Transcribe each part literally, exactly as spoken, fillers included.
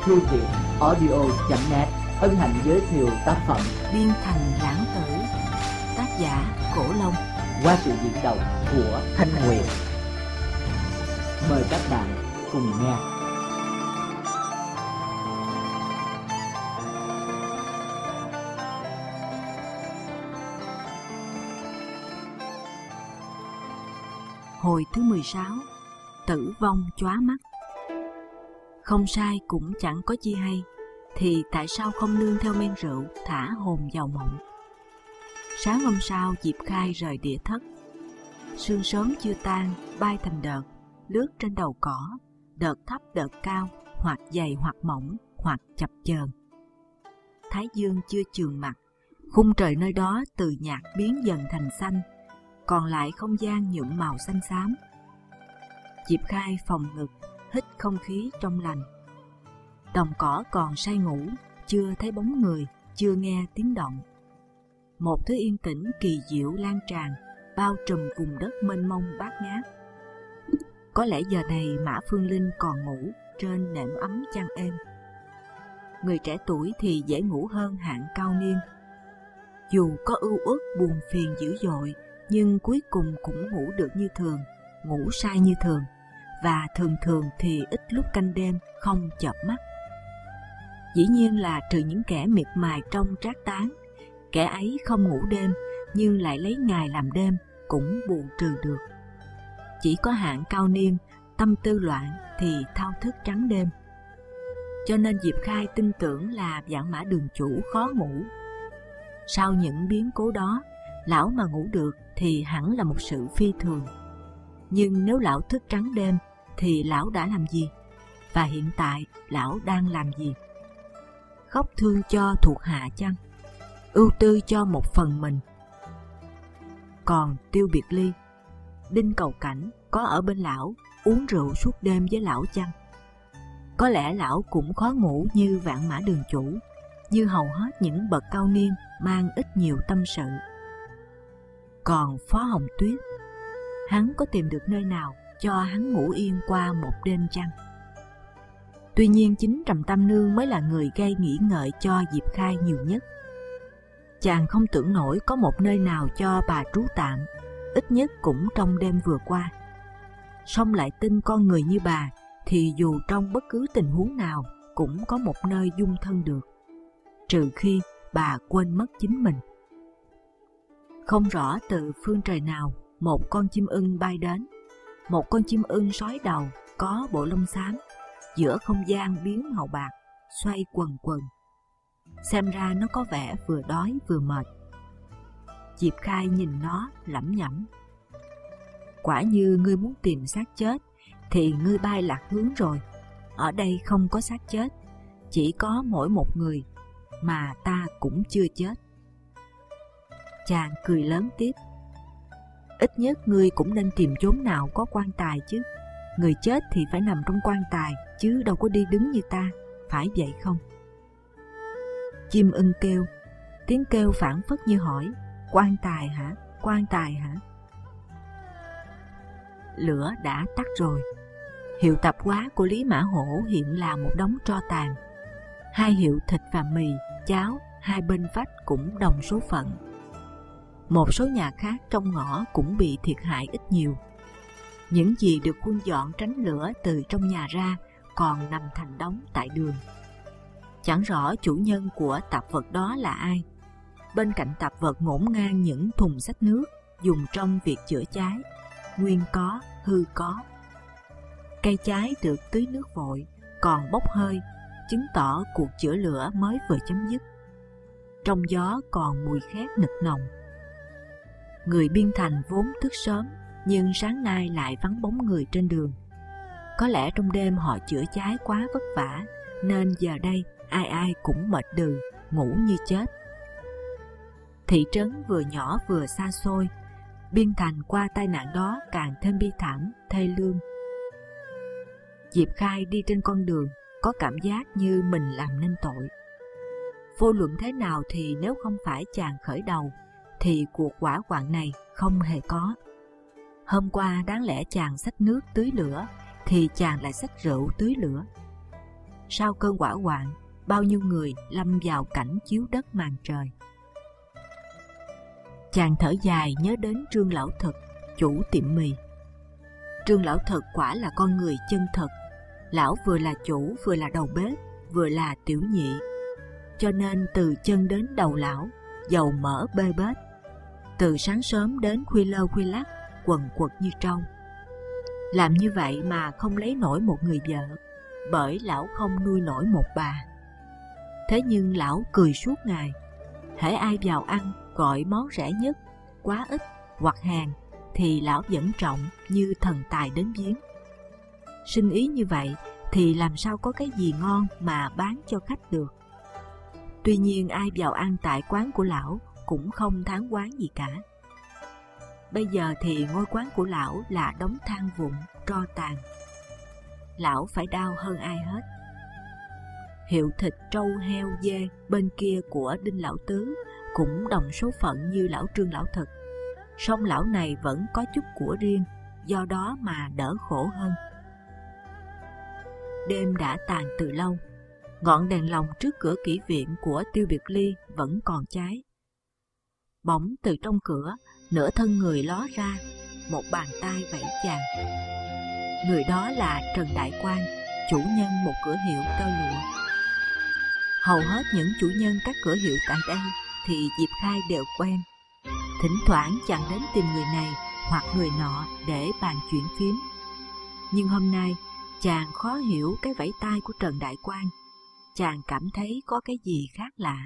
thư viện audio chấm net hân hạnh giới thiệu tác phẩm Biên Thành Lãng Tử, tác giả Cổ Long, qua sự diễn đọc của Thanh Huyền. Mời các bạn cùng nghe. Hồi thứ mười sáu, tử vong chóa mắt. Không sai cũng chẳng có chi hay, thì tại sao không nương theo men rượu thả hồn vào mộng. Sáng hôm sau, Diệp Khai rời địa thất. Sương sớm chưa tan, bay thành đợt, lướt trên đầu cỏ, đợt thấp đợt cao, hoặc dày hoặc mỏng, hoặc chập chờn. Thái dương chưa chườm mặt, khung trời nơi đó từ nhạt biến dần thành xanh, còn lại không gian nhuộm màu xanh xám. Diệp Khai phòng ngực, hít không khí trong lành. Đồng cỏ còn say ngủ, chưa thấy bóng người, chưa nghe tiếng động. Một thứ yên tĩnh kỳ diệu lan tràn, bao trùm vùng đất mênh mông bát ngát. Có lẽ giờ này Mã Phương Linh còn ngủ trên nệm ấm chăn êm. Người trẻ tuổi thì dễ ngủ hơn hạng cao niên. Dù có ưu uất buồn phiền dữ dội, nhưng cuối cùng cũng ngủ được như thường, ngủ say như thường, và thường thường thì ít lúc canh đêm không chợp mắt. Dĩ nhiên là trừ những kẻ miệt mài trong trác tán, kẻ ấy không ngủ đêm nhưng lại lấy ngày làm đêm cũng bù trừ được. Chỉ có hạng cao niên, tâm tư loạn thì thao thức trắng đêm. Cho nên Diệp Khai tin tưởng là Vạn Mã Đường chủ khó ngủ. Sau những biến cố đó, lão mà ngủ được thì hẳn là một sự phi thường. Nhưng nếu lão thức trắng đêm thì lão đã làm gì? Và hiện tại lão đang làm gì? Khóc thương cho thuộc hạ chăng? Ưu tư cho một phần mình? Còn Tiêu Biệt Ly, Đinh Cầu Cảnh có ở bên lão uống rượu suốt đêm với lão chăng? Có lẽ lão cũng khó ngủ như Vạn Mã Đường chủ, như hầu hết những bậc cao niên mang ít nhiều tâm sự. Còn Phó Hồng Tuyết, hắn có tìm được nơi nào cho hắn ngủ yên qua một đêm chăng? Tuy nhiên chính Trầm Tam Nương mới là người gây nghĩ ngợi cho Diệp Khai nhiều nhất. Chàng không tưởng nổi có một nơi nào cho bà trú tạm, ít nhất cũng trong đêm vừa qua. Song lại tin con người như bà thì dù trong bất cứ tình huống nào cũng có một nơi dung thân được, trừ khi bà quên mất chính mình. Không rõ từ phương trời nào một con chim ưng bay đến, một con chim ưng sói đầu có bộ lông xám, giữa không gian biến màu bạc, xoay quần quần. Xem ra nó có vẻ vừa đói vừa mệt. Diệp Khai nhìn nó lẩm nhẩm: quả như ngươi muốn tìm xác chết thì ngươi bay lạc hướng rồi. Ở đây không có xác chết, chỉ có mỗi một người, mà ta cũng chưa chết. Chàng cười lớn tiếp: ít nhất ngươi cũng nên tìm chốn nào có quan tài chứ. Người chết thì phải nằm trong quan tài, chứ đâu có đi đứng như ta, phải vậy không? Chim ưng kêu, tiếng kêu phảng phất như hỏi: quan tài hả? Quan tài hả? Lửa đã tắt rồi. Hiệu tạp hóa của Lý Mã Hổ hiện là một đống tro tàn. Hai hiệu thịt và mì, cháo hai bên vách cũng đồng số phận. Một số nhà khác trong ngõ cũng bị thiệt hại ít nhiều. Những gì được quân dọn tránh lửa từ trong nhà ra còn nằm thành đống tại đường. Chẳng rõ chủ nhân của tạp vật đó là ai. Bên cạnh tạp vật ngổn ngang những thùng xách nước dùng trong việc chữa cháy, nguyên có, hư có. Cây cháy được tưới nước vội, còn bốc hơi, chứng tỏ cuộc chữa lửa mới vừa chấm dứt. Trong gió còn mùi khét nực nồng. Người Biên Thành vốn thức sớm, nhưng sáng nay lại vắng bóng người trên đường. Có lẽ trong đêm họ chữa cháy quá vất vả, nên giờ đây ai ai cũng mệt đừ, ngủ như chết. Thị trấn vừa nhỏ vừa xa xôi, Biên Thành qua tai nạn đó càng thêm bi thảm, thê lương. Diệp Khai đi trên con đường, có cảm giác như mình làm nên tội. Vô luận thế nào thì nếu không phải chàng khởi đầu, thì cuộc hỏa hoạn này không hề có. Hôm qua đáng lẽ chàng xách nước tưới lửa, thì chàng lại xách rượu tưới lửa. sau cơn hỏa hoạn, bao nhiêu người lâm vào cảnh chiếu đất màn trời. Chàng thở dài nhớ đến Trương Lão Thực, chủ tiệm mì. Trương Lão Thực quả là con người chân thật. Lão vừa là chủ, vừa là đầu bếp, vừa là tiểu nhị. Cho nên từ chân đến đầu lão, dầu mỡ bê bết. Từ sáng sớm đến khuya lơ khuya lắc, quần quật như trâu. Làm như vậy mà không lấy nổi một người vợ, bởi lão không nuôi nổi một bà. Thế nhưng lão cười suốt ngày. Hễ ai vào ăn gọi món rẻ nhất, quá ít hoặc hàng, thì lão vẫn trọng như thần tài đến viếng. Sinh ý như vậy thì làm sao có cái gì ngon mà bán cho khách được. Tuy nhiên ai vào ăn tại quán của lão cũng không thán oán gì cả. Bây giờ thì ngôi quán của lão là đống than vụn, tro tàn. Lão phải đau hơn ai hết. Hiệu thịt trâu heo dê bên kia của Đinh Lão Tứ cũng đồng số phận như lão Trương Lão Thực. Song lão này vẫn có chút của riêng, do đó mà đỡ khổ hơn. Đêm đã tàn từ lâu. Ngọn đèn lồng trước cửa kỹ viện của Tiêu Biệt Ly vẫn còn cháy. Bỗng từ trong cửa, nửa thân người ló ra, một bàn tay vẫy chàng. Người đó là Trần Đại Quang, chủ nhân một cửa hiệu tơ lụa. Hầu hết những chủ nhân các cửa hiệu tại đây thì Diệp Khai đều quen. Thỉnh thoảng chàng đến tìm người này hoặc người nọ để bàn chuyện phím. Nhưng hôm nay chàng khó hiểu cái vẫy tay của Trần Đại Quang. Chàng cảm thấy có cái gì khác lạ.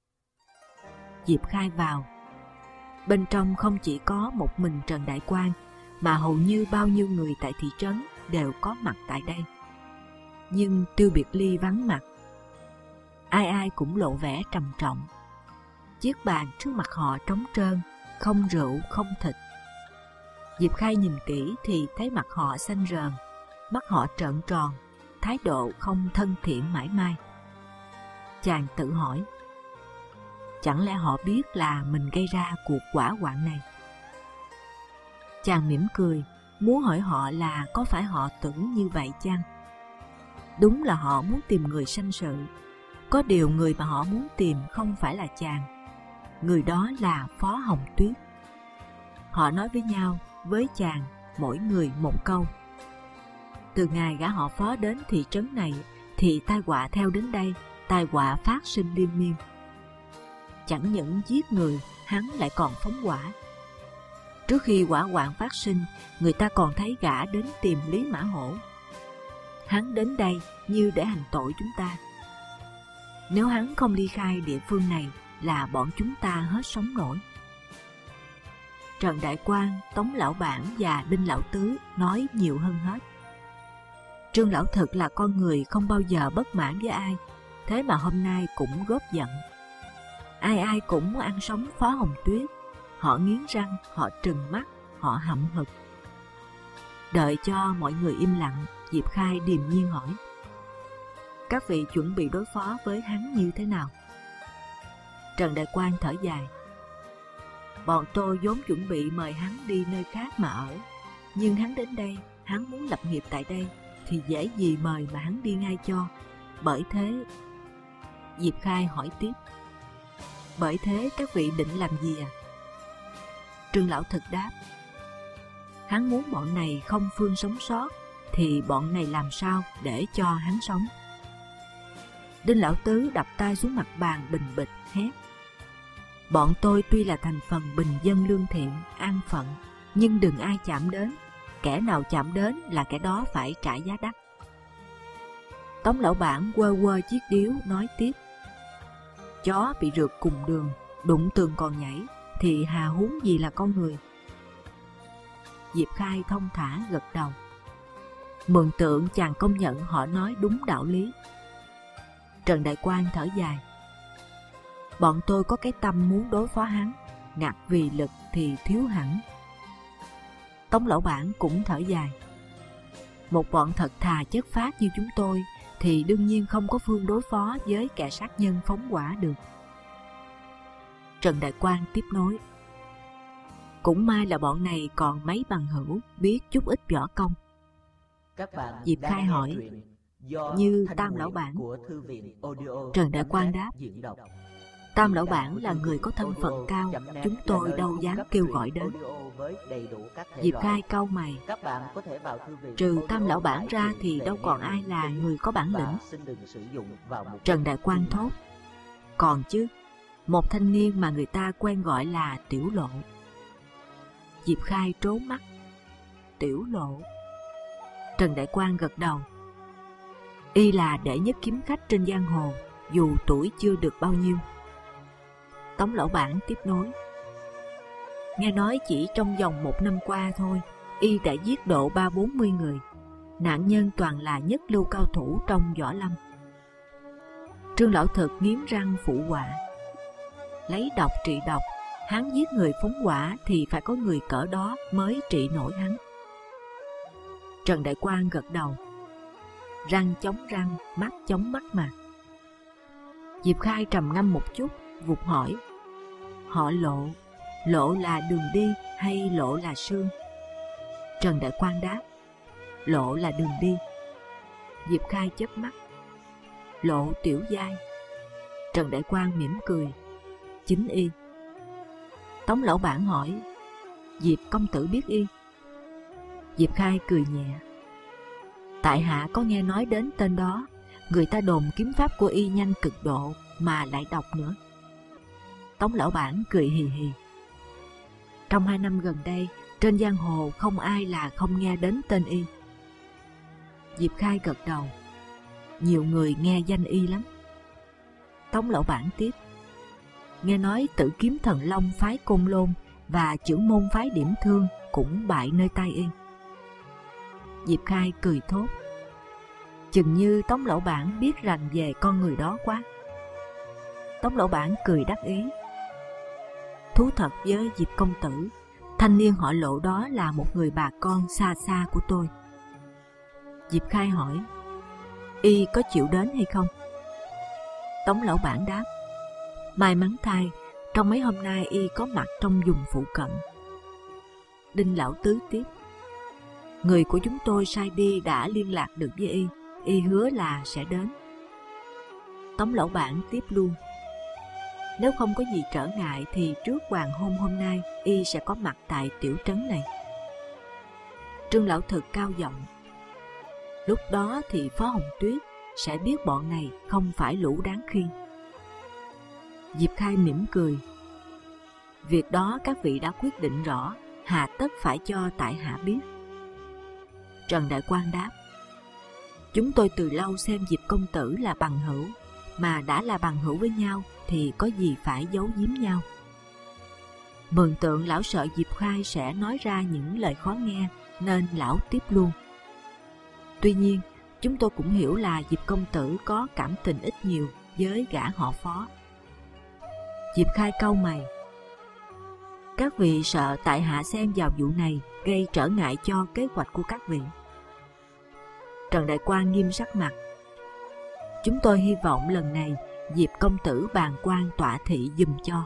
Diệp Khai vào. Bên trong không chỉ có một mình Trần Đại Quang, mà hầu như bao nhiêu người tại thị trấn đều có mặt tại đây. Nhưng Tiêu Biệt Ly vắng mặt. Ai ai cũng lộ vẻ trầm trọng. Chiếc bàn trước mặt họ trống trơn, không rượu, không thịt. Diệp Khai nhìn kỹ thì thấy mặt họ xanh rờn, mắt họ trợn tròn, thái độ không thân thiện mãi mai. Chàng tự hỏi, chẳng lẽ họ biết là mình gây ra cuộc hỏa hoạn này? Chàng mỉm cười, muốn hỏi họ là có phải họ tưởng như vậy chăng? Đúng là họ muốn tìm người sanh sự. Có điều người mà họ muốn tìm không phải là chàng. Người đó là Phó Hồng Tuyết. Họ nói với nhau, với chàng, mỗi người một câu. Từ ngày gã họ Phó đến thị trấn này, thì tai họa theo đến đây, tai họa phát sinh liên miên. Chẳng những giết người, hắn lại còn phóng hỏa. Trước khi hỏa hoạn phát sinh, người ta còn thấy gã đến tìm Lý Mã Hổ. Hắn đến đây như để hành tội chúng ta. Nếu hắn không ly khai địa phương này là bọn chúng ta hết sống nổi. Trần Đại Quang, Tống Lão Bản và Đinh Lão Tứ nói nhiều hơn hết. Trương Lão Thực là con người không bao giờ bất mãn với ai, thế mà hôm nay cũng góp giận. Ai ai cũng muốn ăn sống Phó Hồng Tuyết. Họ nghiến răng, họ trừng mắt, họ hậm hực. Đợi cho mọi người im lặng, Diệp Khai điềm nhiên hỏi: các vị chuẩn bị đối phó với hắn như thế nào? Trần Đại Quang thở dài: bọn tôi vốn chuẩn bị mời hắn đi nơi khác mà ở, nhưng hắn đến đây, hắn muốn lập nghiệp tại đây, thì dễ gì mời mà hắn đi ngay cho. Bởi thế... Diệp Khai hỏi tiếp: bởi thế các vị định làm gì à? Trương Lão Thực đáp: hắn muốn bọn này không phương sống sót, thì bọn này làm sao để cho hắn sống? Đinh Lão Tứ đập tay xuống mặt bàn bình bịch hét: bọn tôi tuy là thành phần bình dân lương thiện, an phận, nhưng đừng ai chạm đến. Kẻ nào chạm đến là kẻ đó phải trả giá đắt. Tống Lão Bản quơ quơ chiếc điếu nói tiếp: chó bị rượt cùng đường, đụng tường còn nhảy, thì hà huống gì là con người. Diệp Khai thông thả gật đầu. Mường tượng chàng công nhận họ nói đúng đạo lý. Trần Đại Quang thở dài: bọn tôi có cái tâm muốn đối phó hắn, ngặt vì lực thì thiếu hẳn. Tống Lão Bản cũng thở dài: một bọn thật thà chất phác như chúng tôi thì đương nhiên không có phương đối phó với kẻ sát nhân phóng hỏa được. Trần Đại Quang tiếp nối: cũng may là bọn này còn mấy bằng hữu biết chút ít võ công. Các bạn Diệp Khai hỏi: như Tam Lão Bản. Trần Đại Quang đáp: Tam Lão Bản là người có thân phận cao, chúng tôi đâu dám kêu gọi đến. Diệp Khai cau mày. Trừ Tam Lão Bản ra thì đâu còn ai là người có bản lĩnh. Trần Đại Quang thốt: Còn chứ, một thanh niên mà người ta quen gọi là Tiểu Lộ. Diệp Khai trố mắt. Tiểu Lộ? Trần Đại Quang gật đầu. Y là đệ nhất kiếm khách trên giang hồ, dù tuổi chưa được bao nhiêu. Tống Lão Bản tiếp nối: Nghe nói chỉ trong vòng một năm qua thôi, Y đã giết độ ba bốn mươi người. Nạn nhân toàn là nhất lưu cao thủ trong võ lâm. Trương Lão Thực nghiến răng phụ họa: Lấy độc trị độc, hắn giết người phóng hỏa thì phải có người cỡ đó mới trị nổi hắn. Trần Đại Quang gật đầu. Răng chống răng, mắt chống mắt mà. Diệp Khai trầm ngâm một chút, vụt hỏi: Họ Lộ, Lộ là đường đi hay Lộ là xương? Trần Đại Quang đáp: Lộ là đường đi. Diệp Khai chớp mắt: Lộ tiểu giai. Trần Đại Quang mỉm cười: Chính Y. Tống Lão Bản hỏi: Diệp công tử biết Y? Diệp Khai cười nhẹ: Tại hạ có nghe nói đến tên đó. Người ta đồn kiếm pháp của Y nhanh cực độ, mà lại độc nữa. Tống Lão Bản cười hì hì: Trong hai năm gần đây, trên giang hồ không ai là không nghe đến tên Y. Diệp Khai gật đầu: Nhiều người nghe danh Y lắm. Tống Lão Bản tiếp: Nghe nói Tử Kiếm Thần Long phái Côn Lôn và Chưởng Môn phái Điểm Thương cũng bại nơi tay Y. Diệp Khai cười thốt: Chừng như Tống Lão Bản biết rành về con người đó quá. Tống Lão Bản cười đắc ý: Thú thật với Diệp công tử, thanh niên họ Lộ đó là một người bà con xa xa của tôi. Diệp Khai hỏi: Y có chịu đến hay không? Tống Lão Bản đáp: May mắn thay, trong mấy hôm nay Y có mặt trong vùng phụ cận. Đinh Lão Tứ tiếp: Người của chúng tôi sai đi đã liên lạc được với Y, Y hứa là sẽ đến. Tống Lão Bản tiếp luôn: Nếu không có gì trở ngại thì trước hoàng hôn hôm nay Y sẽ có mặt tại tiểu trấn này. Trương Lão Thực cao giọng: Lúc đó thì Phó Hồng Tuyết sẽ biết bọn này không phải lũ đáng khiêng. Diệp Khai mỉm cười: Việc đó các vị đã quyết định rõ, hà tất phải cho tại hạ biết. Trần Đại Quang đáp: Chúng tôi từ lâu xem Diệp công tử là bằng hữu, mà đã là bằng hữu với nhau thì có gì phải giấu giếm nhau. Mường Tượng lão sợ Diệp Khai sẽ nói ra những lời khó nghe, nên lão tiếp luôn: Tuy nhiên, chúng tôi cũng hiểu là Diệp công tử có cảm tình ít nhiều với gã họ Phó. Diệp Khai cau mày: Các vị sợ tại hạ xen vào vụ này gây trở ngại cho kế hoạch của các vị. Trần Đại Quang nghiêm sắc mặt: Chúng tôi hy vọng lần này Diệp công tử bàng quan tọa thị giùm cho.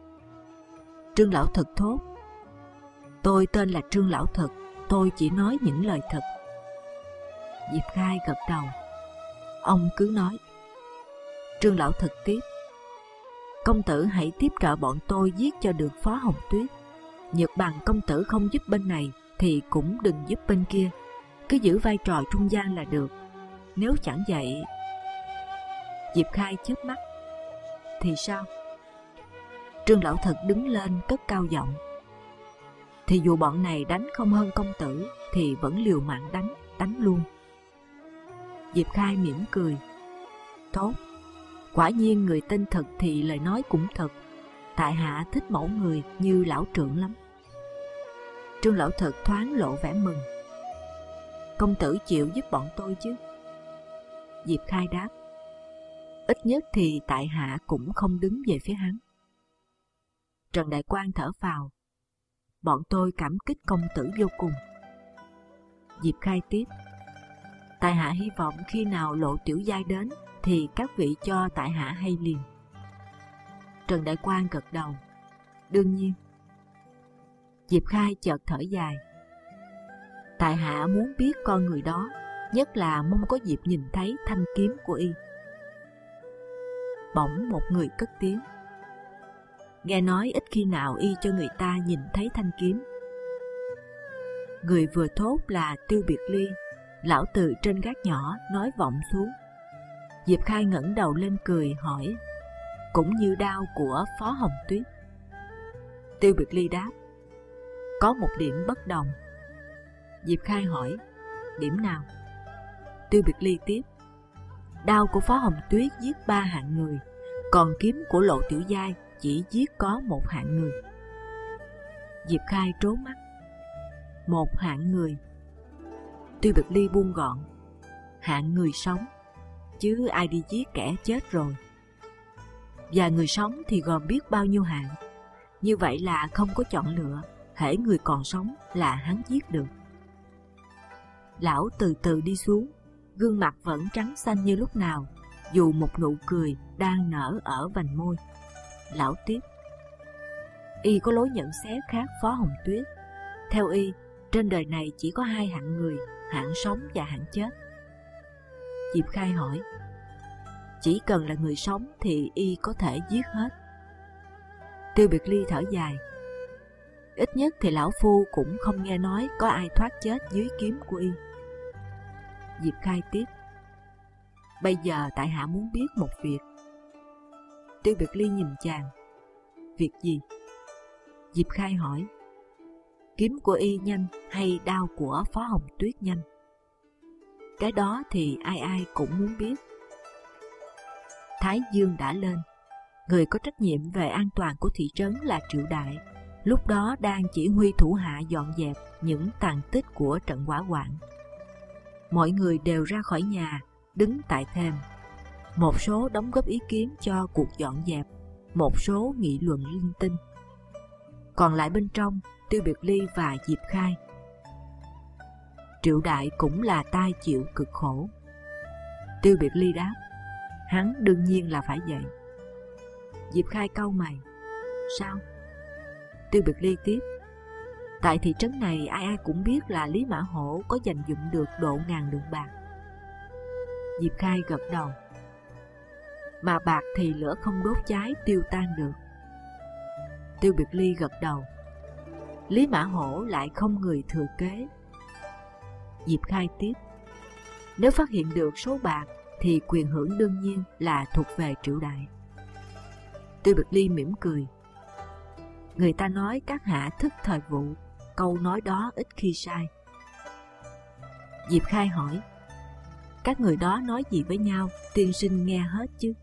Trương Lão Thực thốt: Tôi tên là Trương Lão Thực, tôi chỉ nói những lời thật. Diệp Khai gật đầu: Ông cứ nói. Trương Lão Thực tiếp: Công tử hãy tiếp trợ bọn tôi giết cho được Phó Hồng Tuyết. Nhược bằng công tử không giúp bên này thì cũng đừng giúp bên kia, cứ giữ vai trò trung gian là được. Nếu chẳng vậy... Diệp Khai chớp mắt: Thì sao? Trương Lão Thực đứng lên cất cao giọng: Thì dù bọn này đánh không hơn công tử thì vẫn liều mạng đánh, đánh luôn. Diệp Khai mỉm cười: Tốt, quả nhiên người tin thật thì lời nói cũng thật. Tại hạ thích mẫu người như lão trưởng lắm. Trương Lão Thực thoáng lộ vẻ mừng: Công tử chịu giúp bọn tôi chứ? Diệp Khai đáp: Ít nhất thì tại hạ cũng không đứng về phía hắn. Trần Đại Quang thở phào: Bọn tôi cảm kích công tử vô cùng. Diệp Khai tiếp: Tại hạ hy vọng khi nào Lộ tiểu giai đến thì các vị cho tại hạ hay liền. Trần Đại Quang gật đầu: Đương nhiên. Diệp Khai chợt thở dài: Tại hạ muốn biết con người đó, nhất là mong có dịp nhìn thấy thanh kiếm của y. Bỗng một người cất tiếng. Nghe nói ít khi nào y cho người ta nhìn thấy thanh kiếm. Người vừa thốt là Tiêu Biệt Ly, lão từ trên gác nhỏ nói vọng xuống. Diệp Khai ngẩng đầu lên cười hỏi, cũng như đao của Phó Hồng Tuyết. Tiêu Biệt Ly đáp, có một điểm bất đồng. Diệp Khai hỏi, điểm nào? Tiêu Biệt Ly tiếp, đao của Phó Hồng Tuyết giết ba hạng người, còn kiếm của Lộ Tiểu Giai chỉ giết có một hạng người. Diệp Khai trố mắt. Một hạng người? Tiêu Biệt Ly buông gọn, hạng người sống, chứ ai đi giết kẻ chết rồi. Và người sống thì gồm biết bao nhiêu hạng. Như vậy là không có chọn lựa, hễ người còn sống là hắn giết được. Lão từ từ đi xuống, gương mặt vẫn trắng xanh như lúc nào, dù một nụ cười đang nở ở vành môi. Lão tiếp, y có lối nhận xét khác Phó Hồng Tuyết. Theo y, trên đời này chỉ có hai hạng người, hạng sống và hạng chết. Diệp Khai hỏi, chỉ cần là người sống thì y có thể giết hết. Tiêu Biệt Ly thở dài, ít nhất thì lão phu cũng không nghe nói có ai thoát chết dưới kiếm của y. Diệp Khai tiếp, bây giờ tại hạ muốn biết một việc. Tiêu Biệt Ly nhìn chàng, việc gì? Diệp Khai hỏi, kiếm của y nhanh hay đao của Phó Hồng Tuyết nhanh? Cái đó thì ai ai cũng muốn biết. Thái dương đã lên, người có trách nhiệm về an toàn của thị trấn là Triệu Đại, lúc đó đang chỉ huy thủ hạ dọn dẹp những tàn tích của trận hỏa hoạn. Mọi người đều ra khỏi nhà, đứng tại thềm. Một số đóng góp ý kiến cho cuộc dọn dẹp, một số nghị luận linh tinh. Còn lại bên trong, Tiêu Biệt Ly và Diệp Khai. Triệu Đại cũng là tai chịu cực khổ. Tiêu Biệt Ly đáp, hắn đương nhiên là phải vậy. Diệp Khai cau mày, sao? Tiêu Biệt Ly tiếp, tại thị trấn này ai ai cũng biết là Lý Mã Hổ có dành dụm được độ ngàn lượng bạc. Diệp Khai gật đầu, mà bạc thì lửa không đốt cháy tiêu tan được. Tiêu Biệt Ly gật đầu, Lý Mã Hổ lại không người thừa kế. Diệp Khai tiếp, nếu phát hiện được số bạc thì quyền hưởng đương nhiên là thuộc về Triệu Đại. Tiêu Biệt Ly mỉm cười, người ta nói các hạ thức thời vụ, câu nói đó ít khi sai. Diệp Khai hỏi, các người đó nói gì với nhau, tiên sinh nghe hết chứ?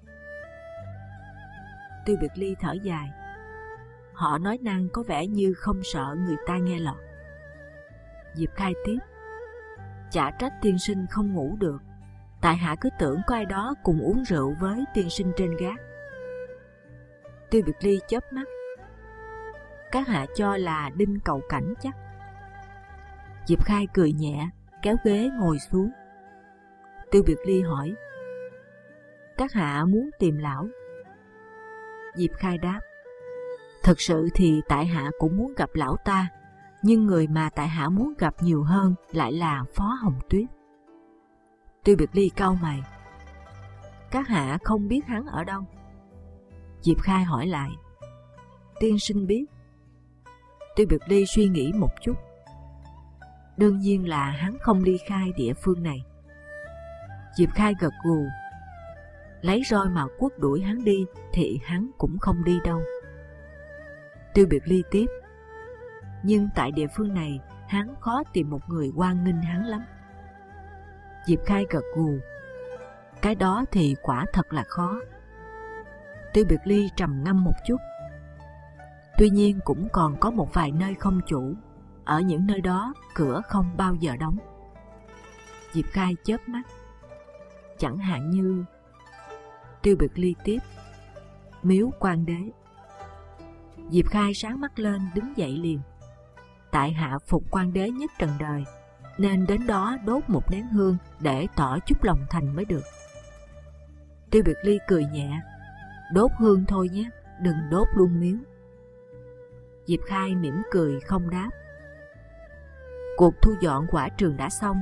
Tiêu Biệt Ly thở dài, họ nói năng có vẻ như không sợ người ta nghe lọt. Diệp Khai tiếp, chả trách tiên sinh không ngủ được, tại hạ cứ tưởng có ai đó cùng uống rượu với tiên sinh trên gác. Tiêu Biệt Ly chớp mắt, các hạ cho là Đinh Cậu Cảnh chắc. Diệp Khai cười nhẹ, kéo ghế ngồi xuống. Tiêu Biệt Ly hỏi, các hạ muốn tìm lão? Diệp Khai đáp, thực sự thì tại hạ cũng muốn gặp lão ta, nhưng người mà tại hạ muốn gặp nhiều hơn lại là Phó Hồng Tuyết. Tiêu Biệt Ly cau mày, các hạ không biết hắn ở đâu? Diệp Khai hỏi lại, tiên sinh biết. Tiêu Biệt Ly suy nghĩ một chút, đương nhiên là hắn không ly khai địa phương này. Diệp Khai gật gù, lấy roi mà quất đuổi hắn đi thì hắn cũng không đi đâu. Tiêu Biệt Ly tiếp, nhưng tại địa phương này hắn khó tìm một người hoan nghênh hắn lắm. Diệp Khai gật gù, cái đó thì quả thật là khó. Tiêu Biệt Ly trầm ngâm một chút, tuy nhiên cũng còn có một vài nơi không chủ, ở những nơi đó cửa không bao giờ đóng. Diệp Khai chớp mắt, chẳng hạn như... Tiêu Biệt Ly tiếp, Miếu Quan Đế. Diệp Khai sáng mắt lên đứng dậy liền, tại hạ phục Quan Đế nhất trần đời, nên đến đó đốt một nén hương để tỏ chút lòng thành mới được. Tiêu Biệt Ly cười nhẹ, đốt hương thôi nhé, đừng đốt luôn miếu. Diệp Khai mỉm cười không đáp. Cuộc thu dọn quả trường đã xong,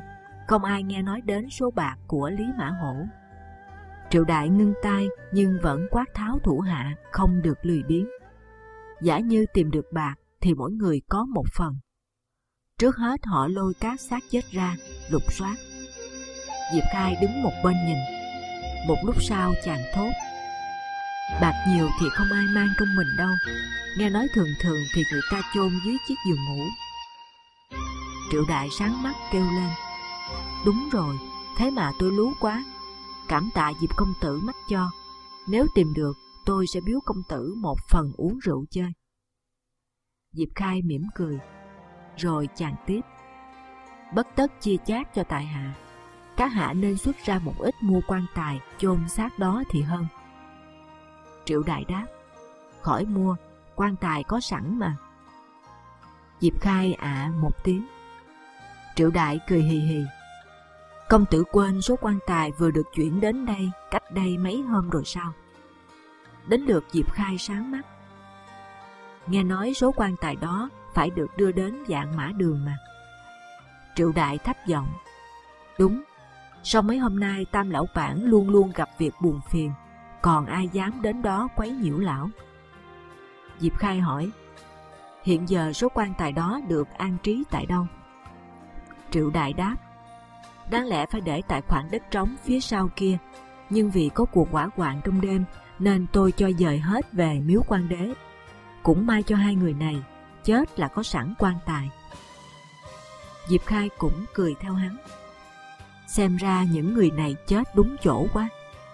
không ai nghe nói đến số bạc của Lý Mã Hổ. Triệu Đại ngưng tay nhưng vẫn quát tháo thủ hạ không được lười biếng. Giả như tìm được bạc thì mỗi người có một phần. Trước hết họ lôi các xác chết ra, lục soát. Diệp Khai đứng một bên nhìn. Một lúc sau chàng thốt: bạc nhiều thì không ai mang trong mình đâu. Nghe nói thường thường thì người ta chôn dưới chiếc giường ngủ. Triệu Đại sáng mắt kêu lên: đúng rồi, thế mà tôi lú quá. Cảm tạ Diệp công tử mách cho. Nếu tìm được, tôi sẽ biếu công tử một phần uống rượu chơi. Diệp Khai mỉm cười, rồi chàng tiếp: bất tất chia chác cho tại hạ. Các hạ nên xuất ra một ít mua quan tài chôn xác đó thì hơn. Triệu Đại đáp: khỏi mua, quan tài có sẵn mà. Diệp Khai ạ à một tiếng. Triệu Đại cười hì hì: công tử quên số quan tài vừa được chuyển đến đây cách đây mấy hôm rồi sao? Đến lượt Diệp Khai sáng mắt. Nghe nói số quan tài đó phải được đưa đến Vạn Mã Đường mà. Triệu Đại thấp giọng: đúng, sau mấy hôm nay Tam lão bản luôn luôn gặp việc buồn phiền, còn ai dám đến đó quấy nhiễu lão. Diệp Khai hỏi: hiện giờ số quan tài đó được an trí tại đâu? Triệu Đại đáp: đáng lẽ phải để tại khoảng đất trống phía sau kia, nhưng vì có cuộc hỏa hoạn trong đêm nên tôi cho dời hết về miếu Quan Đế. Cũng may cho hai người này, chết là có sẵn quan tài. Diệp Khai cũng cười theo hắn: xem ra những người này chết đúng chỗ quá.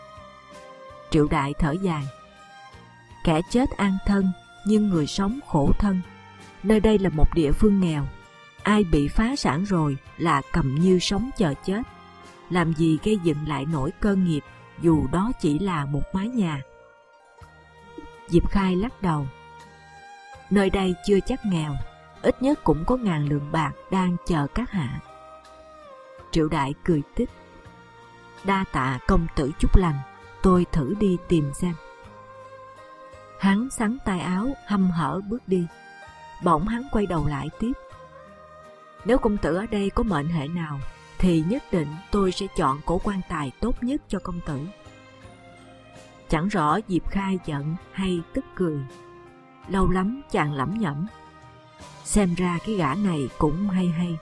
Triệu Đại thở dài: kẻ chết an thân, nhưng người sống khổ thân. Nơi đây là một địa phương nghèo, ai bị phá sản rồi là cầm như sống chờ chết. Làm gì gây dựng lại nổi cơ nghiệp, dù đó chỉ là một mái nhà. Diệp Khai lắc đầu: nơi đây chưa chắc nghèo, ít nhất cũng có ngàn lượng bạc đang chờ các hạ. Triệu Đại cười tích: đa tạ công tử chúc lành, tôi thử đi tìm xem. Hắn xắn tay áo hăm hở bước đi. Bỗng hắn quay đầu lại tiếp: nếu công tử ở đây có mệnh hệ nào thì nhất định tôi sẽ chọn cổ quan tài tốt nhất cho công tử. Chẳng rõ Diệp Khai giận hay tức cười. Lâu lắm chàng lẩm nhẩm: xem ra cái gã này cũng hay hay.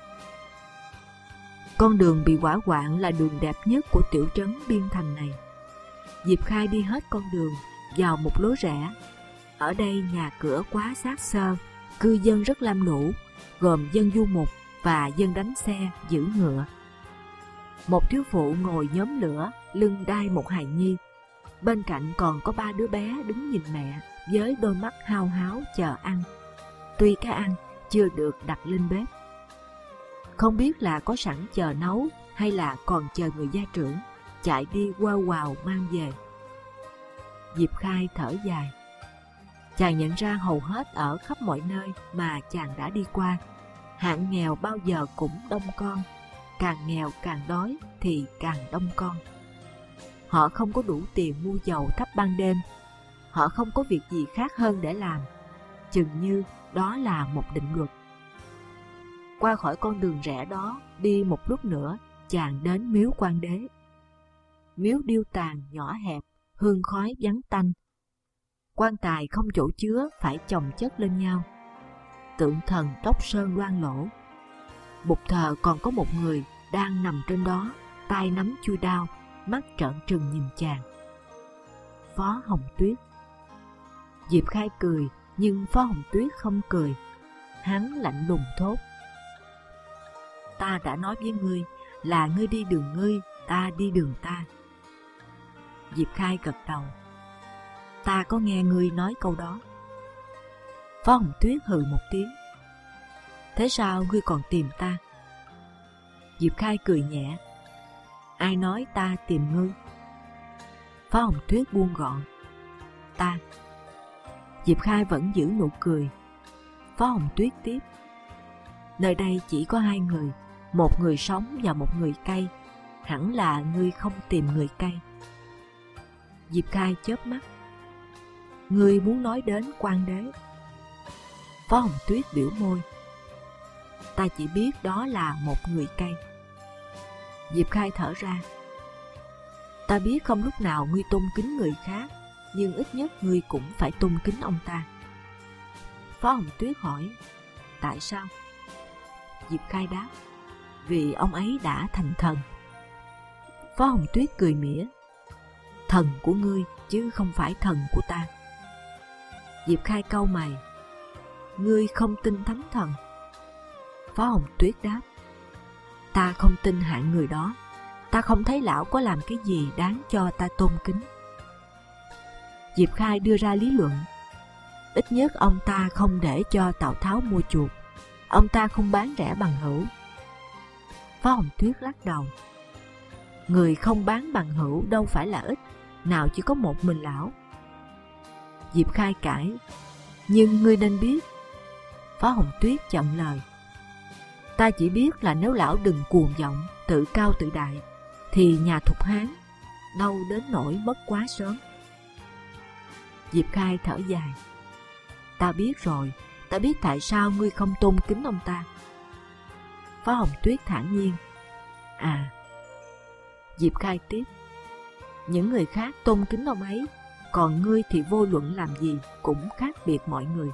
Con đường bị hỏa hoạn là đường đẹp nhất của tiểu trấn Biên Thành này. Diệp Khai đi hết con đường vào một lối rẽ. Ở đây nhà cửa quá xác xơ, cư dân rất lam lũ, gồm dân du mục và dân đánh xe giữ ngựa. Một thiếu phụ ngồi nhóm lửa, lưng đai một hài nhi. Bên cạnh còn có ba đứa bé đứng nhìn mẹ với đôi mắt hao háo chờ ăn. Tuy cái ăn chưa được đặt lên bếp, không biết là có sẵn chờ nấu hay là còn chờ người gia trưởng chạy đi qua quào mang về. Diệp Khai thở dài. Chàng nhận ra hầu hết ở khắp mọi nơi mà chàng đã đi qua, hạng nghèo bao giờ cũng đông con, càng nghèo càng đói thì càng đông con. Họ không có đủ tiền mua dầu thắp ban đêm, họ không có việc gì khác hơn để làm, chừng như đó là một định luật. Qua khỏi con đường rẽ đó, đi một lúc nữa, chàng đến miếu Quan Đế. Miếu điêu tàn nhỏ hẹp, hương khói vắng tanh. Quan tài không chỗ chứa phải chồng chất lên nhau. Tượng thần tóc sơn loang lổ. Bục thờ còn có một người đang nằm trên đó, tay nắm chuôi đao, mắt trợn trừng nhìn chàng. Phó Hồng Tuyết. Diệp Khai cười, nhưng Phó Hồng Tuyết không cười. Hắn lạnh lùng thốt: ta đã nói với ngươi là ngươi đi đường ngươi, ta đi đường ta. Diệp Khai gật đầu: ta có nghe ngươi nói câu đó. Phó Hồng Tuyết hừ một tiếng: thế sao ngươi còn tìm ta? Diệp Khai cười nhẹ: ai nói ta tìm ngươi? Phó Hồng Tuyết buông gọn: ta. Diệp Khai vẫn giữ nụ cười. Phó Hồng Tuyết tiếp: nơi đây chỉ có hai người, một người sống và một người cay. Hẳn là ngươi không tìm người cay. Diệp Khai chớp mắt: ngươi muốn nói đến Quan Đế? Phó Hồng Tuyết biểu môi: ta chỉ biết đó là một người cay. Diệp Khai thở ra. Ta biết không lúc nào ngươi tôn kính người khác, nhưng ít nhất ngươi cũng phải tôn kính ông ta. Phó Hồng Tuyết hỏi, tại sao? Diệp Khai đáp, vì ông ấy đã thành thần. Phó Hồng Tuyết cười mỉa, thần của ngươi chứ không phải thần của ta. Diệp Khai cau mày, ngươi không tin thánh thần? Phó Hồng Tuyết đáp, ta không tin hạng người đó. Ta không thấy lão có làm cái gì đáng cho ta tôn kính. Diệp Khai đưa ra lý luận, ít nhất ông ta không để cho Tào Tháo mua chuộc. Ông ta không bán rẻ bằng hữu. Phó Hồng Tuyết lắc đầu, người không bán bằng hữu đâu phải là ít, nào chỉ có một mình lão. Diệp Khai cãi, nhưng ngươi nên biết. Phó Hồng Tuyết chặn lời, ta chỉ biết là nếu lão đừng cuồng vọng, tự cao tự đại, thì nhà Thục Hán đâu đến nỗi mất quá sớm. Diệp Khai thở dài, ta biết rồi, ta biết tại sao ngươi không tôn kính ông ta. Phó Hồng Tuyết thản nhiên, à. Diệp Khai tiếp, những người khác tôn kính ông ấy, còn ngươi thì vô luận làm gì cũng khác biệt mọi người.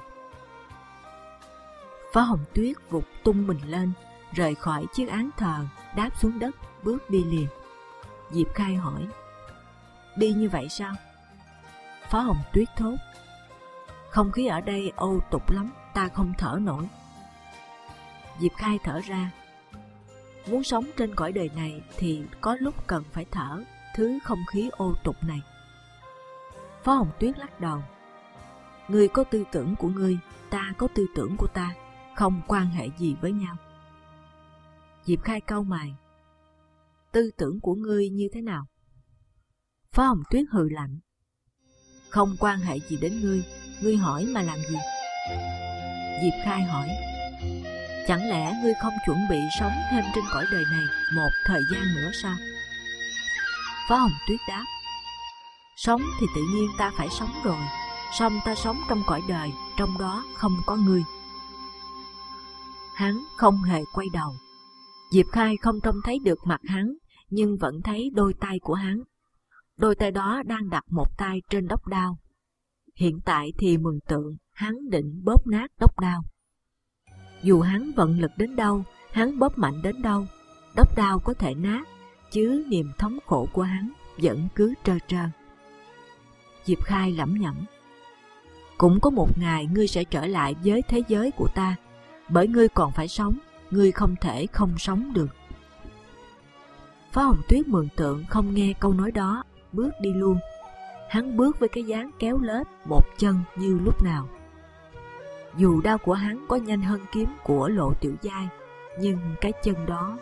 Phó Hồng Tuyết vụt tung mình lên, rời khỏi chiếc án thờ, đáp xuống đất, bước đi liền. Diệp Khai hỏi, đi như vậy sao? Phó Hồng Tuyết thốt, không khí ở đây ô tục lắm, ta không thở nổi. Diệp Khai thở ra, muốn sống trên cõi đời này thì có lúc cần phải thở thứ không khí ô tục này. Phó Hồng Tuyết lắc đầu, ngươi có tư tưởng của ngươi, ta có tư tưởng của ta, không quan hệ gì với nhau. Diệp Khai cau mày, tư tưởng của ngươi như thế nào? Phó Hồng Tuyết hừ lạnh, không quan hệ gì đến ngươi, ngươi hỏi mà làm gì? Diệp Khai hỏi, chẳng lẽ ngươi không chuẩn bị sống thêm trên cõi đời này một thời gian nữa sao? Phó Hồng Tuyết đáp, sống thì tự nhiên ta phải sống rồi, song ta sống trong cõi đời, trong đó không có ngươi. Hắn không hề quay đầu. Diệp Khai không trông thấy được mặt hắn, nhưng vẫn thấy đôi tay của hắn. Đôi tay đó đang đặt một tay trên đốc đao. Hiện tại thì mường tượng hắn định bóp nát đốc đao. Dù hắn vận lực đến đâu, hắn bóp mạnh đến đâu, đốc đao có thể nát, chứ niềm thống khổ của hắn vẫn cứ trơ trơ. Diệp Khai lẩm nhẩm, cũng có một ngày ngươi sẽ trở lại với thế giới của ta, bởi ngươi còn phải sống, ngươi không thể không sống được. Phó Hồng Tuyết mường tượng không nghe câu nói đó, bước đi luôn. Hắn bước với cái dáng kéo lết một chân như lúc nào. Dù đao của hắn có nhanh hơn kiếm của Lộ Tiểu Giai, nhưng cái chân đó...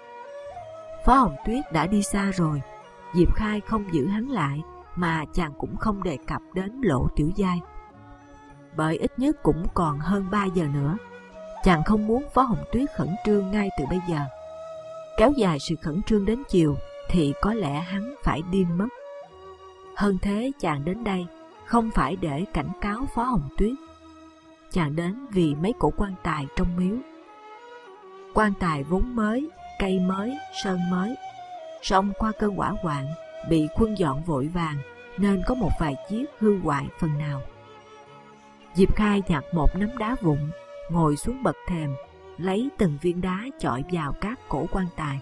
Phó Hồng Tuyết đã đi xa rồi. Diệp Khai không giữ hắn lại, mà chàng cũng không đề cập đến Lộ Tiểu Giai. Bởi ít nhất cũng còn hơn ba giờ nữa. Chàng không muốn Phó Hồng Tuyết khẩn trương ngay từ bây giờ. Kéo dài sự khẩn trương đến chiều thì có lẽ hắn phải điên mất. Hơn thế, chàng đến đây không phải để cảnh cáo Phó Hồng Tuyết. Chàng đến vì mấy cổ quan tài trong miếu. Quan tài vốn mới, cây mới, sơn mới, song qua cơn hỏa hoạn bị quân dọn vội vàng, nên có một vài chiếc hư hoại phần nào. Diệp Khai nhặt một nắm đá vụn, ngồi xuống bậc thềm, lấy từng viên đá chọi vào các cổ quan tài.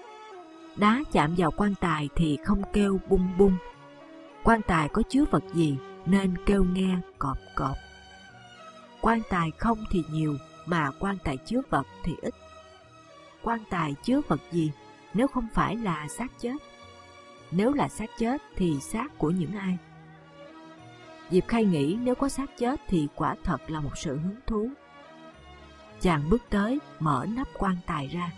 Đá chạm vào quan tài thì không kêu bung bung. Quan tài có chứa vật gì nên kêu nghe cọp cọp. Quan tài không thì nhiều, mà quan tài chứa vật thì ít. Quan tài chứa vật gì nếu không phải là xác chết? Nếu là xác chết thì xác của những ai? Diệp Khai nghĩ nếu có xác chết thì quả thật là một sự hứng thú. Chàng bước tới, mở nắp quan tài ra.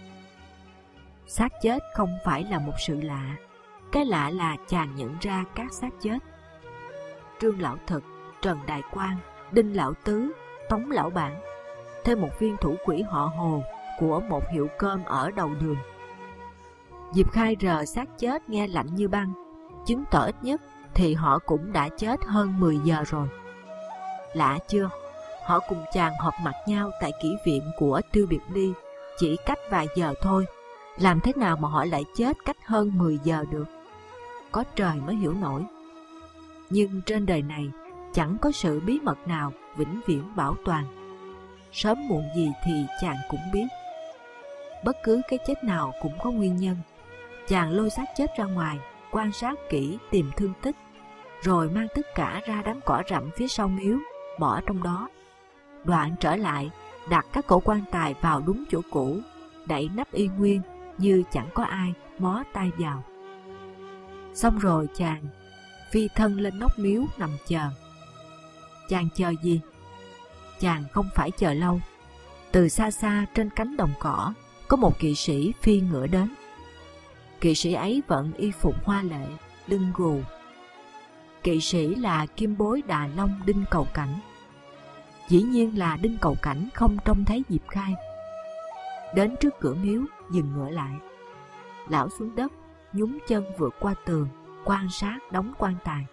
Xác chết không phải là một sự lạ. Cái lạ là chàng nhận ra các xác chết. Trương Lão Thực, Trần Đại Quang, Đinh Lão Tứ, Tống Lão Bản, thêm một viên thủ quỹ họ Hồ của một hiệu cơm ở đầu đường. Diệp Khai rờ xác chết nghe lạnh như băng, chứng tỏ ít nhất thì họ cũng đã chết hơn mười giờ rồi. Lạ chưa? Họ cùng chàng họp mặt nhau tại kỹ viện của Tiêu Biệt Ly chỉ cách vài giờ thôi, Làm thế nào mà họ lại chết cách hơn mười giờ được? Có trời mới hiểu nổi. Nhưng trên đời này chẳng có sự bí mật nào vĩnh viễn bảo toàn. Sớm muộn gì thì chàng cũng biết. Bất cứ cái chết nào cũng có nguyên nhân. Chàng lôi xác chết ra ngoài, quan sát kỹ tìm thương tích, rồi mang tất cả ra đám cỏ rậm phía sau miếu, bỏ trong đó. Đoạn trở lại, đặt các cổ quan tài vào đúng chỗ cũ, đậy nắp y nguyên như chẳng có ai mó tay vào. Xong rồi chàng phi thân lên nóc miếu nằm chờ. Chàng chờ gì? Chàng không phải chờ lâu. Từ xa xa trên cánh đồng cỏ có một kỵ sĩ phi ngựa đến. Kỵ sĩ ấy vận y phục hoa lệ, lưng gù. Kỵ sĩ là Kim Bối Đà Long Đinh Cầu Cảnh. Dĩ nhiên là Đinh Cầu Cảnh không trông thấy Diệp Khai. Đến trước cửa miếu, dừng ngựa lại. Lão xuống đất, nhúng chân vượt qua tường, quan sát đống quan tài.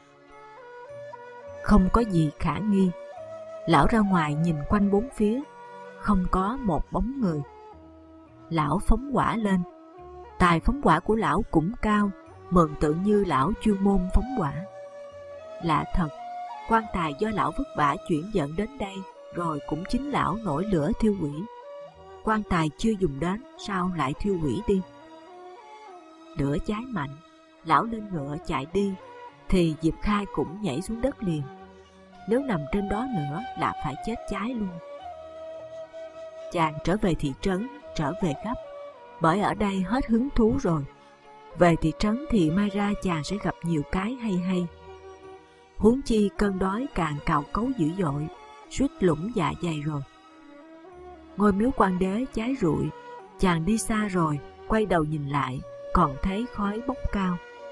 Không có gì khả nghi. Lão ra ngoài nhìn quanh bốn phía, không có một bóng người. Lão phóng hỏa lên. Tài phóng hỏa của lão cũng cao, mường tượng như lão chuyên môn phóng hỏa. Lạ thật, quan tài do lão vất vả chuyển dẫn đến đây, rồi cũng chính lão nổi lửa thiêu hủy. Quan tài chưa dùng đến, sao lại thiêu hủy đi? Lửa cháy mạnh, lão lên ngựa chạy đi, thì Diệp Khai cũng nhảy xuống đất liền. Nếu nằm trên đó nữa là phải chết cháy luôn. Chàng trở về thị trấn, trở về gấp, bởi ở đây hết hứng thú rồi. Về thị trấn thì mai ra chàng sẽ gặp nhiều cái hay hay. Huống chi cơn đói càng cào cấu dữ dội, suýt lũng dạ dày rồi. Ngôi miếu Quan Đế cháy rụi, chàng đi xa rồi, quay đầu nhìn lại, còn thấy khói bốc cao.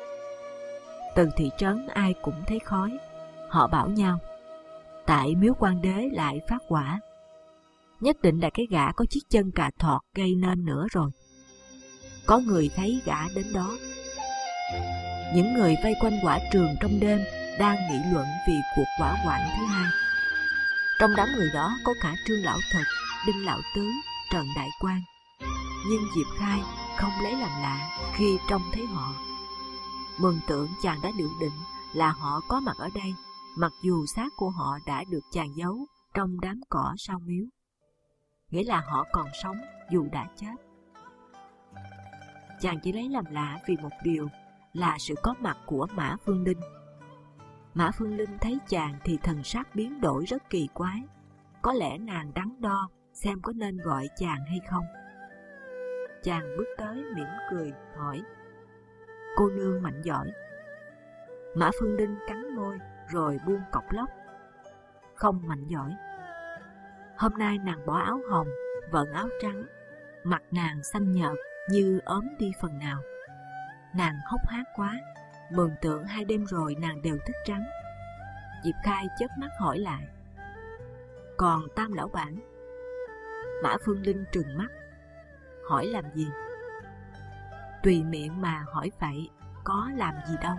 Từ thị trấn ai cũng thấy khói. Họ bảo nhau, tại miếu Quan Đế lại phát hỏa. Nhất định là cái gã có chiếc chân cà thọt gây nên nữa rồi. Có người thấy gã đến đó. Những người vây quanh hỏa trường trong đêm đang nghị luận vì cuộc hỏa hoạn thứ hai. Trong đám người đó có cả Trương Lão Thực, Đinh Lão Tứ, Trần Đại Quang. Nhưng Diệp Khai không lấy làm lạ khi trông thấy họ. Mường tượng chàng đã dự định là họ có mặt ở đây, mặc dù xác của họ đã được chàng giấu trong đám cỏ sau miếu. Nghĩa là họ còn sống dù đã chết. Chàng chỉ lấy làm lạ vì một điều là sự có mặt của Mã Phương Linh. Mã Phương Linh thấy chàng thì thần sắc biến đổi rất kỳ quái. Có lẽ nàng đắn đo xem có nên gọi chàng hay không. Chàng bước tới mỉm cười hỏi, cô nương mạnh giỏi. Mã Phương Linh cắn môi rồi buông cọc lóc, không mạnh giỏi. Hôm nay nàng bỏ áo hồng, vận áo trắng, mặt nàng xanh nhợt như ốm đi phần nào. Nàng hốc hác quá, mường tượng hai đêm rồi nàng đều thức trắng. Diệp Khai chớp mắt hỏi lại, còn Tam lão bản? Mã Phương Linh trừng mắt, hỏi làm gì? Tùy miệng mà hỏi vậy, có làm gì đâu.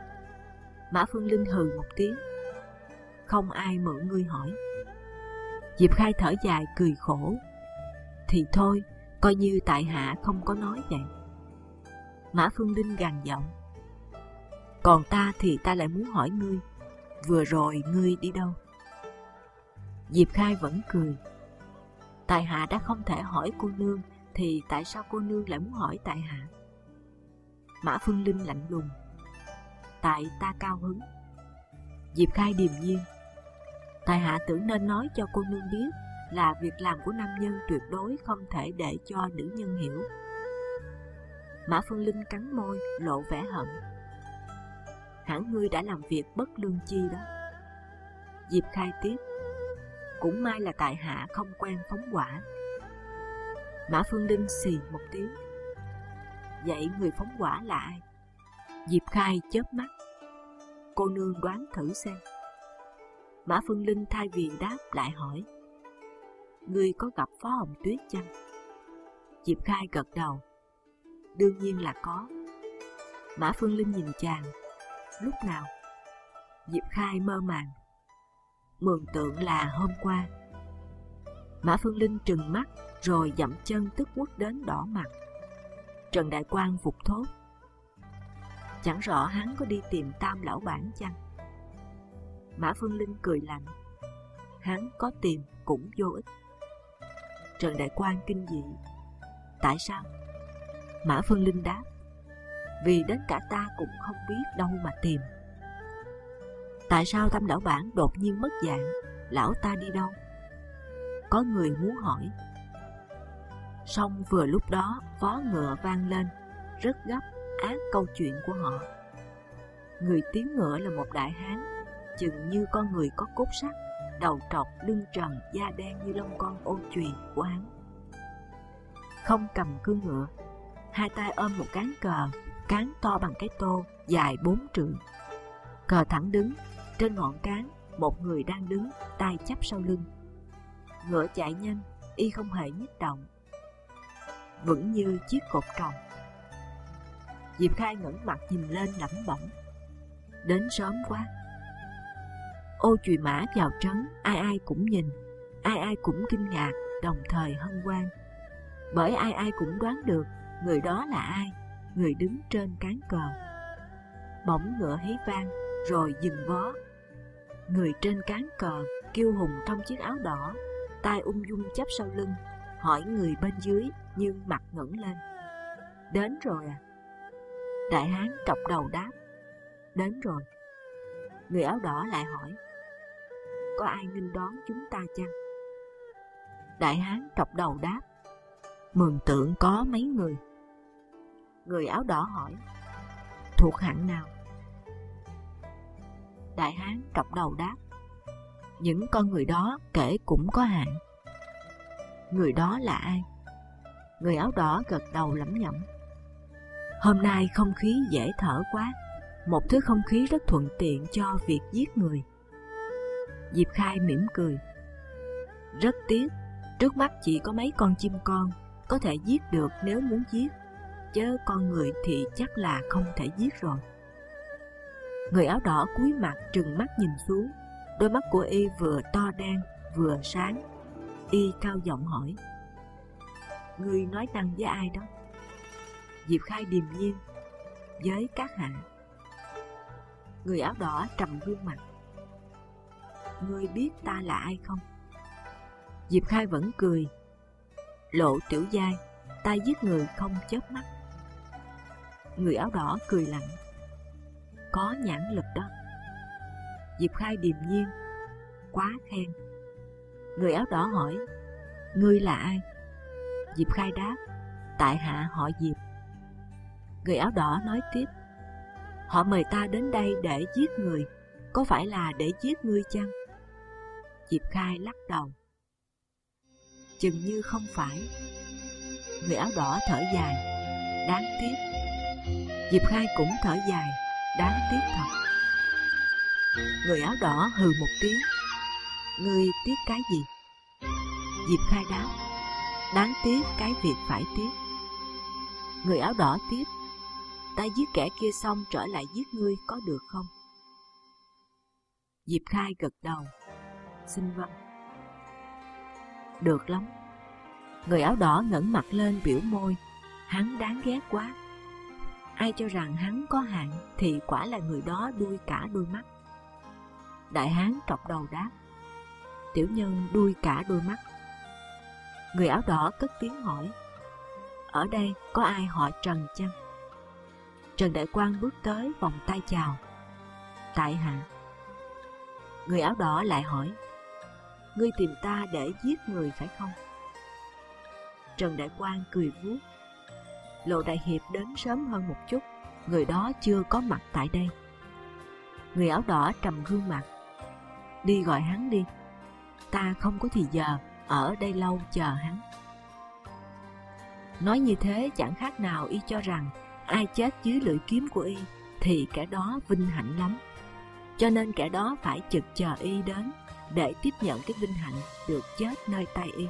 Mã Phương Linh hừ một tiếng, không ai mượn ngươi hỏi. Diệp Khai thở dài cười khổ, thì thôi, coi như tại hạ không có nói vậy. Mã Phương Linh gằn giọng, còn ta thì ta lại muốn hỏi ngươi, vừa rồi ngươi đi đâu? Diệp Khai vẫn cười, tại hạ đã không thể hỏi cô nương, thì tại sao cô nương lại muốn hỏi tại hạ? Mã Phương Linh lạnh lùng, tại ta cao hứng. Diệp Khai điềm nhiên, tại hạ tưởng nên nói cho cô nương biết là việc làm của nam nhân tuyệt đối không thể để cho nữ nhân hiểu. Mã Phương Linh cắn môi, lộ vẻ hận, hẳn ngươi đã làm việc bất lương chi đó. Diệp Khai tiếp, cũng may là tại hạ không quen phóng hỏa. Mã Phương Linh xì một tiếng, vậy người phóng hỏa là ai? Diệp Khai chớp mắt, cô nương đoán thử xem. Mã Phương Linh thay vì đáp lại hỏi, ngươi có gặp Phó Hồng Tuyết chăng? Diệp Khai gật đầu, đương nhiên là có. Mã Phương Linh nhìn chàng, lúc nào? Diệp Khai mơ màng, mường tượng là hôm qua. Mã Phương Linh trừng mắt rồi dậm chân tức quất đến đỏ mặt. Trần Đại Quang vụt thốt: chẳng rõ hắn có đi tìm Tam lão bản chăng? Mã Phương Linh cười lạnh: hắn có tìm cũng vô ích. Trần Đại Quang kinh dị: tại sao? Mã Phương Linh đáp: vì đến cả ta cũng không biết đâu mà tìm. Tại sao Tam lão bản đột nhiên mất dạng? Lão ta đi đâu? Có người muốn hỏi. Song vừa lúc đó vó ngựa vang lên, rất gấp, át câu chuyện của họ. Người tiến ngựa là một đại hán, chừng như con người có cốt sắt, đầu trọc, lưng trần, da đen như lông con ô chùy của hắn. Không cầm cương ngựa, hai tay ôm một cán cờ, cán to bằng cái tô, dài bốn trượng. Cờ thẳng đứng, trên ngọn cán một người đang đứng, tay chắp sau lưng. Ngựa chạy nhanh, y không hề nhích động, vững như chiếc cột tròn. Diệp Khai ngẩng mặt nhìn lên lẩm bẩm: đến sớm quá. Ô chùy mã vào trấn, ai ai cũng nhìn, ai ai cũng kinh ngạc, đồng thời hân hoan, bởi ai ai cũng đoán được người đó là ai, người đứng trên cán cờ. Bỗng ngựa hí vang, rồi dừng vó. Người trên cán cờ, kiêu hùng trong chiếc áo đỏ, tay ung dung chắp sau lưng, hỏi người bên dưới nhưng mặt ngẩng lên: đến rồi à? Đại hán trọc đầu đáp: đến rồi. Người áo đỏ lại hỏi: có ai nghênh đón chúng ta chăng? Đại hán trọc đầu đáp: mường tượng có mấy người. Người áo đỏ hỏi: thuộc hạng nào? Đại hán trọc đầu đáp: những con người đó kể cũng có hạng. Người đó là ai? Người áo đỏ gật đầu lẩm nhẩm: hôm nay không khí dễ thở quá, một thứ không khí rất thuận tiện cho việc giết người. Diệp Khai mỉm cười: rất tiếc, trước mắt chỉ có mấy con chim con có thể giết được nếu muốn giết, chớ con người thì chắc là không thể giết rồi. Người áo đỏ cúi mặt trừng mắt nhìn xuống, đôi mắt của y vừa to đen vừa sáng. Y cao giọng hỏi: ngươi nói năng với ai đó? Diệp Khai điềm nhiên: với các hạ. Người áo đỏ trầm gương mặt: ngươi biết ta là ai không? Diệp Khai vẫn cười: Lộ Tiểu Giai, ta giết người không chớp mắt. Người áo đỏ cười lạnh: có nhãn lực đó. Diệp Khai điềm nhiên: quá khen. Người áo đỏ hỏi: ngươi là ai? Diệp Khai đáp: tại hạ họ Diệp. Người áo đỏ nói tiếp: họ mời ta đến đây để giết người, có phải là để giết ngươi chăng? Diệp Khai lắc đầu: chừng như không phải. Người áo đỏ thở dài: đáng tiếc. Diệp Khai cũng thở dài: đáng tiếc thật. Người áo đỏ hừ một tiếng: ngươi tiếc cái gì? Diệp Khai đáp: đáng tiếc cái việc phải tiếc. Người áo đỏ tiếp: ta giết kẻ kia xong trở lại giết ngươi có được không? Diệp Khai gật đầu: xin vâng. Được lắm. Người áo đỏ ngẩng mặt lên biểu môi: hắn đáng ghét quá. Ai cho rằng hắn có hạn thì quả là người đó đuôi cả đôi mắt. Đại hán trọc đầu đáp: tiểu nhân đuôi cả đôi mắt. Người áo đỏ cất tiếng hỏi: ở đây có ai họ Trần chăng? Trần Đại Quang bước tới vòng tay chào: tại hạ. Người áo đỏ lại hỏi: ngươi tìm ta để giết người phải không? Trần Đại Quang cười vuốt: Lộ Đại Hiệp đến sớm hơn một chút, người đó chưa có mặt tại đây. Người áo đỏ trầm gương mặt: đi gọi hắn đi, ta không có thì giờ ở đây lâu chờ hắn. Nói như thế chẳng khác nào y cho rằng ai chết dưới lưỡi kiếm của y thì kẻ đó vinh hạnh lắm, cho nên kẻ đó phải chực chờ y đến để tiếp nhận cái vinh hạnh được chết nơi tay y.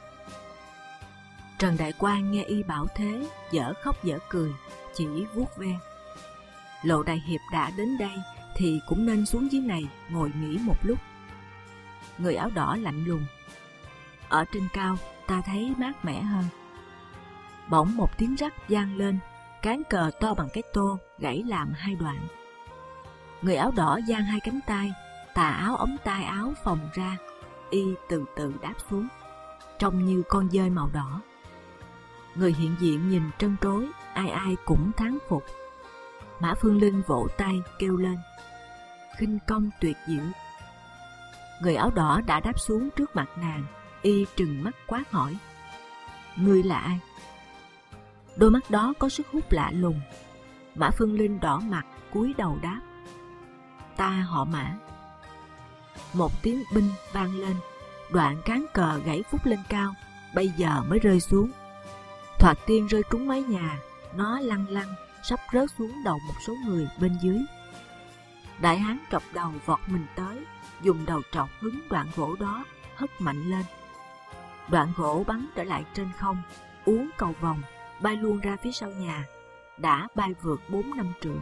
Trần Đại Quang nghe y bảo thế, dở khóc dở cười, chỉ vuốt ve: Lộ Đại Hiệp đã đến đây thì cũng nên xuống dưới này ngồi nghỉ một lúc. Người áo đỏ lạnh lùng: ở trên cao ta thấy mát mẻ hơn. Bỗng một tiếng rắc vang lên, cán cờ to bằng cái tô gãy làm hai đoạn. Người áo đỏ giang hai cánh tay, tà áo ống tay áo phồng ra, y từ từ đáp xuống, trông như con dơi màu đỏ. Người hiện diện nhìn trân trối, ai ai cũng thán phục. Mã Phương Linh vỗ tay kêu lên: khinh công tuyệt diệu. Người áo đỏ đã đáp xuống trước mặt nàng, y trừng mắt quát hỏi: ngươi là ai? Đôi mắt đó có sức hút lạ lùng. Mã Phương Linh đỏ mặt cúi đầu đáp: ta họ Mã. Một tiếng binh vang lên, đoạn cán cờ gãy phút lên cao, bây giờ mới rơi xuống. Thoạt tiên rơi trúng mái nhà, nó lăn lăn sắp rớt xuống đầu một số người bên dưới. Đại hán trọc đầu vọt mình tới, dùng đầu trọc hứng đoạn gỗ đó hất mạnh lên. Đoạn gỗ bắn trở lại trên không, uốn cầu vòng, bay luôn ra phía sau nhà, đã bay vượt bốn năm trượng.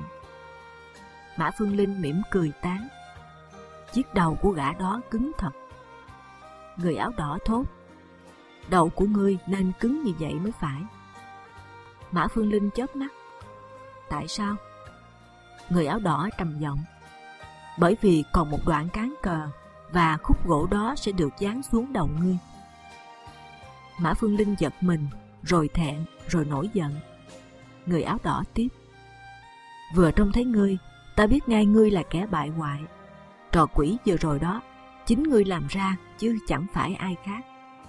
Mã Phương Linh mỉm cười tán: chiếc đầu của gã đó cứng thật. Người áo đỏ thốt: đầu của ngươi nên cứng như vậy mới phải. Mã Phương Linh chớp mắt: tại sao? Người áo đỏ trầm giọng: bởi vì còn một đoạn cán cờ, và khúc gỗ đó sẽ được giáng xuống đầu ngươi. Mã Phương Linh giật mình, rồi thẹn, rồi nổi giận. Người áo đỏ tiếp: vừa trông thấy ngươi, ta biết ngay ngươi là kẻ bại hoại. Trò quỷ vừa rồi đó, chính ngươi làm ra, chứ chẳng phải ai khác.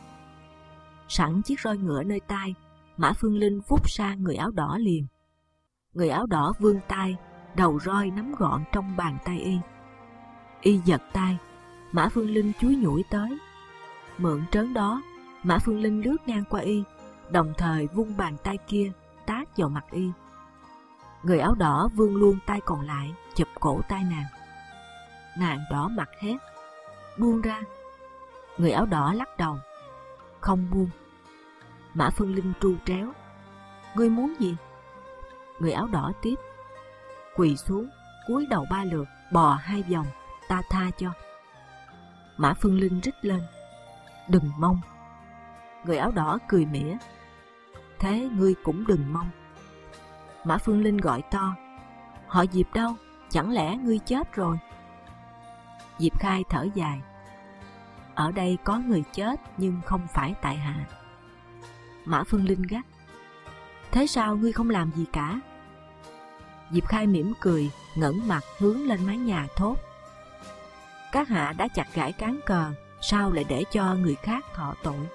Sẵn chiếc roi ngựa nơi tai, Mã Phương Linh vút sang người áo đỏ liền. Người áo đỏ vươn tay, đầu roi nắm gọn trong bàn tay y. Y giật tay, Mã Phương Linh chúi nhủi tới. Mượn trớn đó, Mã Phương Linh lướt ngang qua y, đồng thời vung bàn tay kia tát vào mặt y. Người áo đỏ vươn luôn tay còn lại, chụp cổ tay nàng. Nàng đỏ mặt hét: buông ra. Người áo đỏ lắc đầu: không buông. Mã Phương Linh tru tréo: ngươi muốn gì? Người áo đỏ tiếp: quỳ xuống, cúi đầu ba lượt, bò hai vòng, ta tha cho. Mã Phương Linh rít lên: đừng mong. Người áo đỏ cười mỉa: thế ngươi cũng đừng mong. Mã Phương Linh gọi to: họ Diệp đâu? Chẳng lẽ ngươi chết rồi? Diệp Khai thở dài: ở đây có người chết, nhưng không phải tại hạ. Mã Phương Linh gắt: thế sao ngươi không làm gì cả? Diệp Khai mỉm cười, ngẩng mặt hướng lên mái nhà thốt: các hạ đã chặt gãy cán cờ, sao lại để cho người khác thọ tội?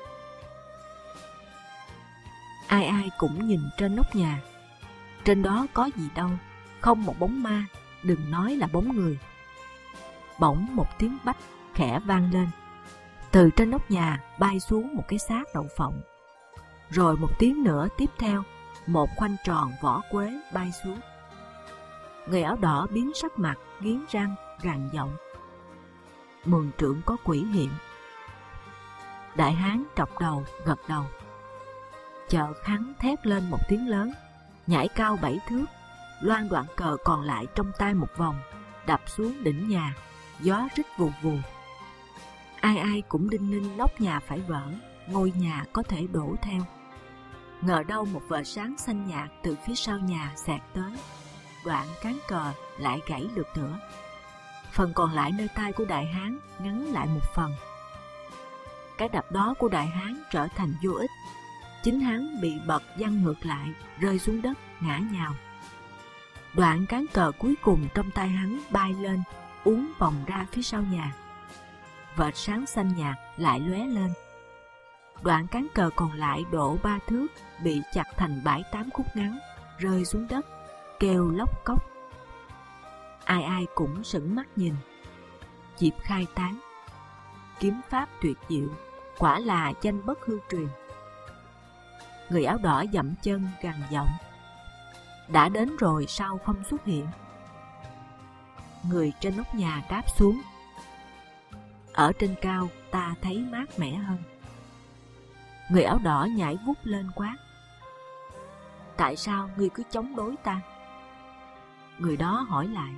Ai ai cũng nhìn trên nóc nhà. Trên đó có gì đâu, không một bóng ma, đừng nói là bóng người. Bỗng một tiếng bách khẽ vang lên. Từ trên nóc nhà bay xuống một cái xác đậu phộng. Rồi một tiếng nữa tiếp theo, một khoanh tròn vỏ quế bay xuống. Người áo đỏ biến sắc mặt, nghiến răng, gằn giọng: mường trượng có quỷ hiện. Đại hán trọc đầu gật đầu. Chợt hắn thét lên một tiếng lớn, nhảy cao bảy thước, loan đoạn cờ còn lại trong tay một vòng, đập xuống đỉnh nhà, gió rít vù vù. Ai ai cũng đinh ninh nóc nhà phải vỡ, ngôi nhà có thể đổ theo. Ngờ đâu một vệt sáng xanh nhạt từ phía sau nhà xẹt tới, đoạn cán cờ lại gãy lượt nữa. Phần còn lại nơi tay của đại hán ngắn lại một phần. Cái đập đó của đại hán trở thành vô ích. Chính hắn bị bật văng ngược lại, rơi xuống đất ngã nhào. Đoạn cán cờ cuối cùng trong tay hắn bay lên, uốn vòng ra phía sau nhà. Vệt sáng xanh nhạt lại lóe lên. Đoạn cán cờ còn lại đổ ba thước, bị chặt thành bảy tám khúc ngắn, rơi xuống đất, kêu lóc cóc. Ai ai cũng sững mắt nhìn. Diệp Khai tán: kiếm pháp tuyệt diệu, quả là danh bất hư truyền. Người áo đỏ dậm chân gằn giọng: đã đến rồi sao không xuất hiện? Người trên nóc nhà đáp xuống: ở trên cao ta thấy mát mẻ hơn. Người áo đỏ nhảy vút lên quát: tại sao ngươi cứ chống đối ta? Người đó hỏi lại: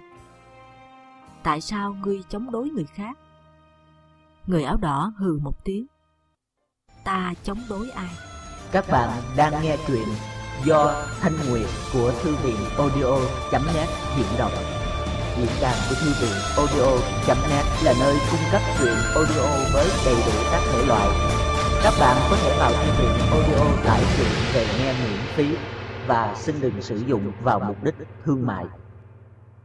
tại sao ngươi chống đối người khác? Người áo đỏ hừ một tiếng: ta chống đối ai? Các bạn đang nghe truyện do Thanh Nguyệt của Thư viện audio chấm net diễn đọc. Diễn đàn của Thư viện audio chấm net là nơi cung cấp truyện audio với đầy đủ các thể loại. Các bạn có thể vào Thư viện audio tải truyện về nghe miễn phí và xin đừng sử dụng vào mục đích thương mại.